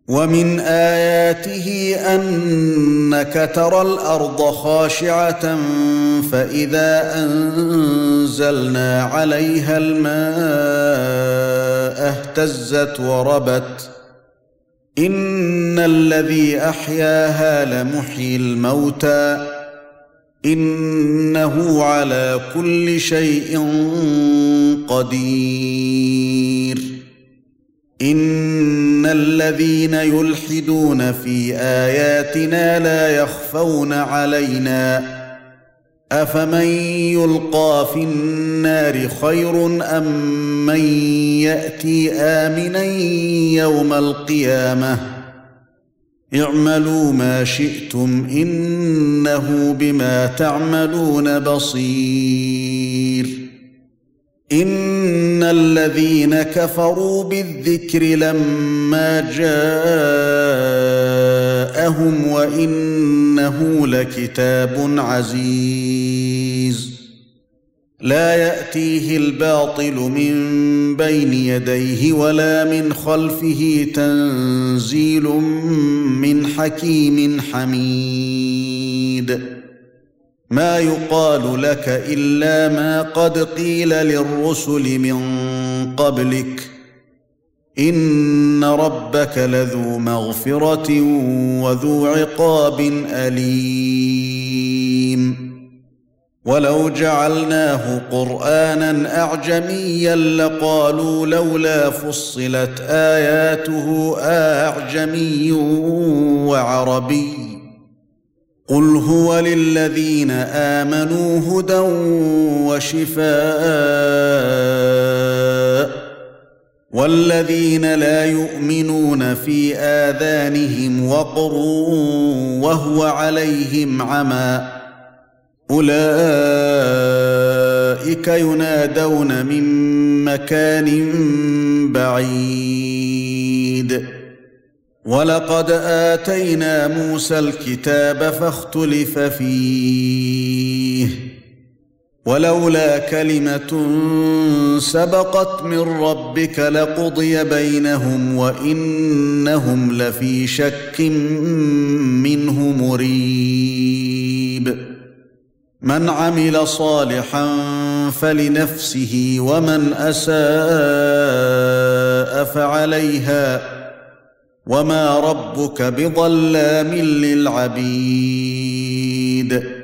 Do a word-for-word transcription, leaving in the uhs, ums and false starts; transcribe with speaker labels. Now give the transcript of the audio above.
Speaker 1: ومن آياته أنك ترى الأرض خاشعة فإذا أنزلنا عليها الماء اهتزت وربت إن الذي أحياها لمحيي الموتى إنه على كل شيء قدير إن الذين يلحدون في آياتنا لا يخفون علينا أفمن يلقى في النار خير أم من يأتي آمنا يوم القيامة اعملوا ما شئتم إنه بما تعملون بصير إن الذين كفروا بالذكر لما جاءهم وإنه لكتاب عزيز لا يأتيه الباطل من بين يديه ولا من خلفه تنزيل من حكيم حميد ما يقال لك إلا ما قد قيل للرسل من قبلك إن ربك لذو مغفرة وذو عقاب أليم ولو جعلناه قرآنا أعجميا لقالوا لولا فصلت آياته أعجمي وعربي قل هو للذين آمنوا هدى وشفاء والذين لا يؤمنون في آذانهم وقر وهو عليهم عمى أولئك ينادون من مكان بعيد ولقد آتينا موسى الكتاب فاختلف فيه ولولا كلمة سبقت من ربك لقضي بينهم وإنهم لفي شك منه مريب من عمل صالحا فلنفسه ومن أساء فعليها وما ربك بظلام للعبيد